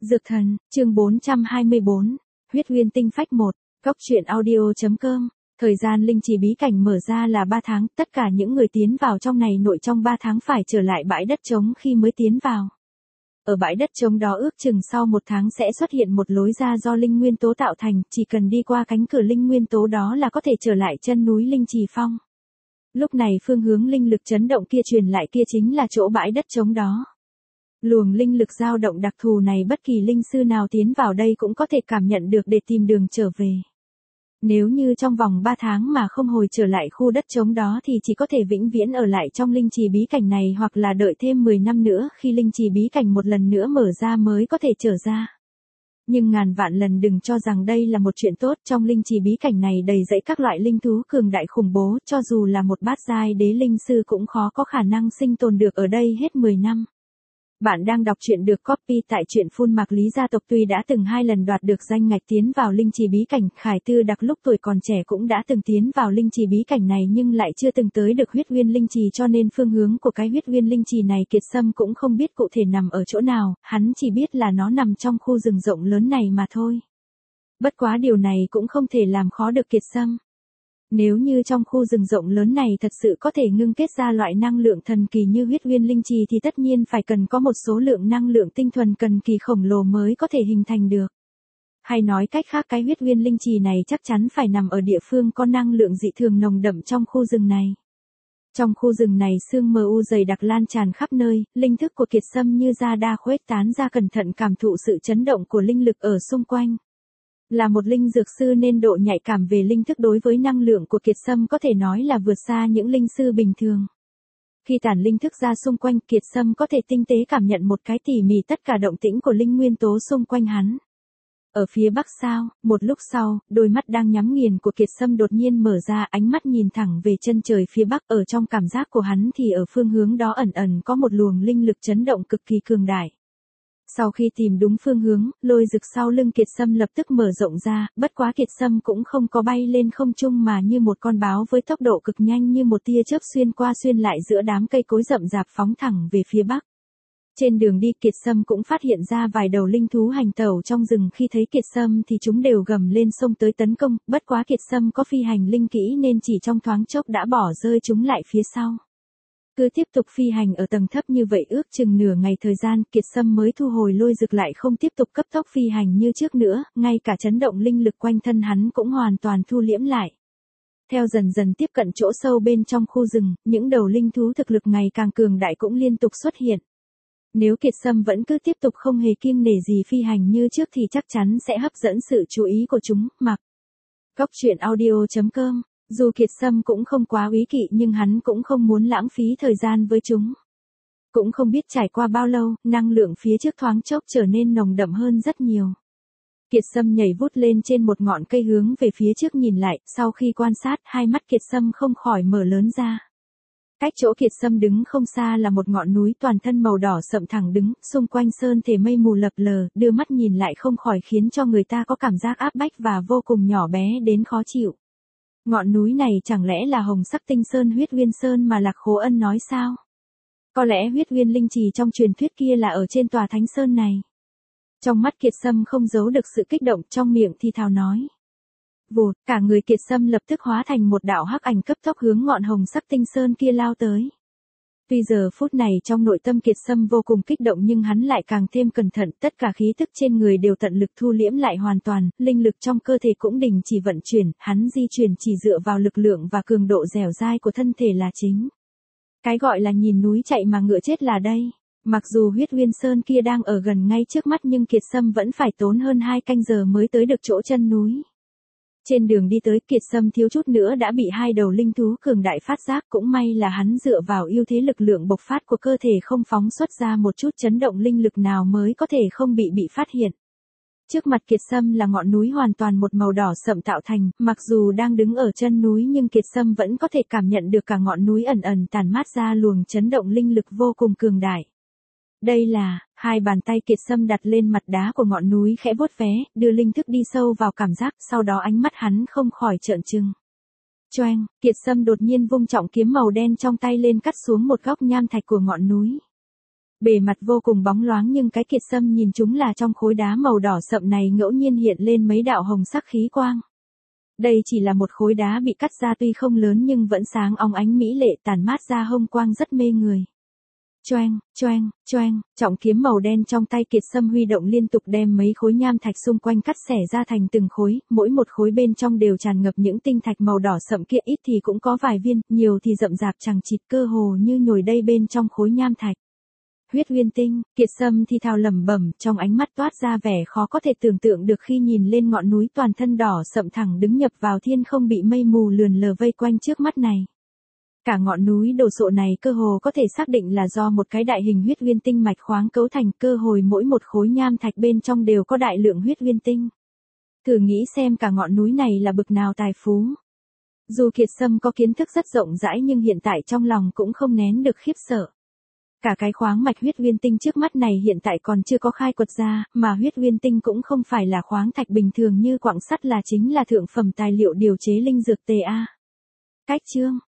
Dược thần, chương 424, huyết nguyên tinh phách 1, góc truyện audio.com. Thời gian linh trì bí cảnh mở ra là 3 tháng, tất cả những người tiến vào trong này nội trong 3 tháng phải trở lại bãi đất trống khi mới tiến vào. Ở bãi đất trống đó ước chừng sau 1 tháng sẽ xuất hiện một lối ra do linh nguyên tố tạo thành, chỉ cần đi qua cánh cửa linh nguyên tố đó là có thể trở lại chân núi linh trì phong. Lúc này phương hướng linh lực chấn động kia truyền lại kia chính là chỗ bãi đất trống đó. Luồng linh lực dao động đặc thù này bất kỳ linh sư nào tiến vào đây cũng có thể cảm nhận được để tìm đường trở về. Nếu như trong vòng 3 tháng mà không hồi trở lại khu đất trống đó thì chỉ có thể vĩnh viễn ở lại trong linh trì bí cảnh này hoặc là đợi thêm 10 năm nữa khi linh trì bí cảnh một lần nữa mở ra mới có thể trở ra. Nhưng ngàn vạn lần đừng cho rằng đây là một chuyện tốt, trong linh trì bí cảnh này đầy dẫy các loại linh thú cường đại khủng bố, cho dù là một bát giai đế linh sư cũng khó có khả năng sinh tồn được ở đây hết 10 năm. Bạn đang đọc truyện được copy tại truyện Phun Mạc Lý gia tộc tuy đã từng 2 lần đoạt được danh ngạch tiến vào linh trì bí cảnh, Khải Tư Đặc lúc tuổi còn trẻ cũng đã từng tiến vào linh trì bí cảnh này nhưng lại chưa từng tới được huyết nguyên linh trì, cho nên phương hướng của cái huyết nguyên linh trì này Kiệt Sâm cũng không biết cụ thể nằm ở chỗ nào, hắn chỉ biết là nó nằm trong khu rừng rộng lớn này mà thôi. Bất quá điều này cũng không thể làm khó được Kiệt Sâm. Nếu như trong khu rừng rộng lớn này thật sự có thể ngưng kết ra loại năng lượng thần kỳ như huyết nguyên linh trì thì tất nhiên phải cần có một số lượng năng lượng tinh thuần cần kỳ khổng lồ mới có thể hình thành được. Hay nói cách khác cái huyết nguyên linh trì này chắc chắn phải nằm ở địa phương có năng lượng dị thường nồng đậm trong khu rừng này. Trong khu rừng này sương mờ u dày đặc lan tràn khắp nơi, linh thức của Kiệt Sâm như da đa khuếch tán ra cẩn thận cảm thụ sự chấn động của linh lực ở xung quanh. Là một linh dược sư nên độ nhạy cảm về linh thức đối với năng lượng của Kiệt Sâm có thể nói là vượt xa những linh sư bình thường. Khi tản linh thức ra xung quanh, Kiệt Sâm có thể tinh tế cảm nhận một cái tỉ mỉ tất cả động tĩnh của linh nguyên tố xung quanh hắn. Ở phía bắc sao, một lúc sau, đôi mắt đang nhắm nghiền của Kiệt Sâm đột nhiên mở ra, ánh mắt nhìn thẳng về chân trời phía bắc, ở trong cảm giác của hắn thì ở phương hướng đó ẩn ẩn có một luồng linh lực chấn động cực kỳ cường đại. Sau khi tìm đúng phương hướng, lôi rực sau lưng Kiệt Sâm lập tức mở rộng ra, bất quá Kiệt Sâm cũng không có bay lên không trung mà như một con báo với tốc độ cực nhanh như một tia chớp xuyên qua xuyên lại giữa đám cây cối rậm rạp phóng thẳng về phía bắc. Trên đường đi Kiệt Sâm cũng phát hiện ra vài đầu linh thú hành tẩu trong rừng, khi thấy Kiệt Sâm thì chúng đều gầm lên xông tới tấn công, bất quá Kiệt Sâm có phi hành linh kỹ nên chỉ trong thoáng chốc đã bỏ rơi chúng lại phía sau. Cứ tiếp tục phi hành ở tầng thấp như vậy ước chừng nửa ngày thời gian, Kiệt Sâm mới thu hồi lôi rực lại không tiếp tục cấp tốc phi hành như trước nữa, ngay cả chấn động linh lực quanh thân hắn cũng hoàn toàn thu liễm lại. Theo dần dần tiếp cận chỗ sâu bên trong khu rừng, những đầu linh thú thực lực ngày càng cường đại cũng liên tục xuất hiện. Nếu Kiệt Sâm vẫn cứ tiếp tục không hề kiêng nể gì phi hành như trước thì chắc chắn sẽ hấp dẫn sự chú ý của chúng. Mặc góc truyện audio.com. Dù Kiệt Sâm cũng không quá úy kỵ nhưng hắn cũng không muốn lãng phí thời gian với chúng. Cũng không biết trải qua bao lâu, năng lượng phía trước thoáng chốc trở nên nồng đậm hơn rất nhiều. Kiệt Sâm nhảy vút lên trên một ngọn cây hướng về phía trước nhìn lại, sau khi quan sát, hai mắt Kiệt Sâm không khỏi mở lớn ra. Cách chỗ Kiệt Sâm đứng không xa là một ngọn núi toàn thân màu đỏ sậm thẳng đứng, xung quanh sơn thể mây mù lập lờ, đưa mắt nhìn lại không khỏi khiến cho người ta có cảm giác áp bách và vô cùng nhỏ bé đến khó chịu. Ngọn núi này chẳng lẽ là Hồng Sắc Tinh Sơn huyết nguyên sơn mà Lạc Khố Ân nói sao? Có lẽ huyết nguyên linh trì trong truyền thuyết kia là ở trên tòa thánh sơn này. Trong mắt Kiệt Sâm không giấu được sự kích động, trong miệng thì thào nói. Vụt, cả người Kiệt Sâm lập tức hóa thành một đạo hắc ảnh cấp tốc hướng ngọn Hồng Sắc Tinh Sơn kia lao tới. Tuy giờ phút này trong nội tâm Kiệt Sâm vô cùng kích động nhưng hắn lại càng thêm cẩn thận, tất cả khí tức trên người đều tận lực thu liễm lại hoàn toàn, linh lực trong cơ thể cũng đình chỉ vận chuyển, hắn di chuyển chỉ dựa vào lực lượng và cường độ dẻo dai của thân thể là chính. Cái gọi là nhìn núi chạy mà ngựa chết là đây. Mặc dù huyết nguyên sơn kia đang ở gần ngay trước mắt nhưng Kiệt Sâm vẫn phải tốn hơn 2 canh giờ mới tới được chỗ chân núi. Trên đường đi tới, Kiệt Sâm thiếu chút nữa đã bị 2 đầu linh thú cường đại phát giác, cũng may là hắn dựa vào ưu thế lực lượng bộc phát của cơ thể không phóng xuất ra một chút chấn động linh lực nào mới có thể không bị phát hiện. Trước mặt Kiệt Sâm là ngọn núi hoàn toàn một màu đỏ sậm tạo thành, mặc dù đang đứng ở chân núi nhưng Kiệt Sâm vẫn có thể cảm nhận được cả ngọn núi ẩn ẩn tản mát ra luồng chấn động linh lực vô cùng cường đại. Đây là, 2 bàn tay Kiệt Sâm đặt lên mặt đá của ngọn núi khẽ vuốt vé, đưa linh thức đi sâu vào cảm giác, sau đó ánh mắt hắn không khỏi trợn trừng. Choeng, Kiệt Sâm đột nhiên vung trọng kiếm màu đen trong tay lên cắt xuống một góc nham thạch của ngọn núi. Bề mặt vô cùng bóng loáng nhưng cái Kiệt Sâm nhìn chúng là trong khối đá màu đỏ sậm này ngẫu nhiên hiện lên mấy đạo hồng sắc khí quang. Đây chỉ là một khối đá bị cắt ra tuy không lớn nhưng vẫn sáng óng ánh mỹ lệ tản mát ra hồng quang rất mê người. Choeng, choeng, choeng, trọng kiếm màu đen trong tay Kiệt Sâm huy động liên tục đem mấy khối nham thạch xung quanh cắt xẻ ra thành từng khối, mỗi một khối bên trong đều tràn ngập những tinh thạch màu đỏ sậm kia, ít thì cũng có vài viên, nhiều thì rậm rạp chằng chịt cơ hồ như nhồi đây bên trong khối nham thạch. Huyết Nguyên Tinh, Kiệt Sâm thì thào lẩm bẩm, trong ánh mắt toát ra vẻ khó có thể tưởng tượng được khi nhìn lên ngọn núi toàn thân đỏ sậm thẳng đứng nhập vào thiên không bị mây mù lượn lờ vây quanh trước mắt này. Cả ngọn núi đồ sộ này cơ hồ có thể xác định là do một cái đại hình huyết nguyên tinh mạch khoáng cấu thành, cơ hồi mỗi một khối nham thạch bên trong đều có đại lượng huyết nguyên tinh. Thử nghĩ xem cả ngọn núi này là bực nào tài phú. Dù Kiệt Sâm có kiến thức rất rộng rãi nhưng hiện tại trong lòng cũng không nén được khiếp sợ. Cả cái khoáng mạch huyết nguyên tinh trước mắt này hiện tại còn chưa có khai quật ra, mà huyết nguyên tinh cũng không phải là khoáng thạch bình thường như quặng sắt, là chính là thượng phẩm tài liệu điều chế linh dược tề a. Cách chương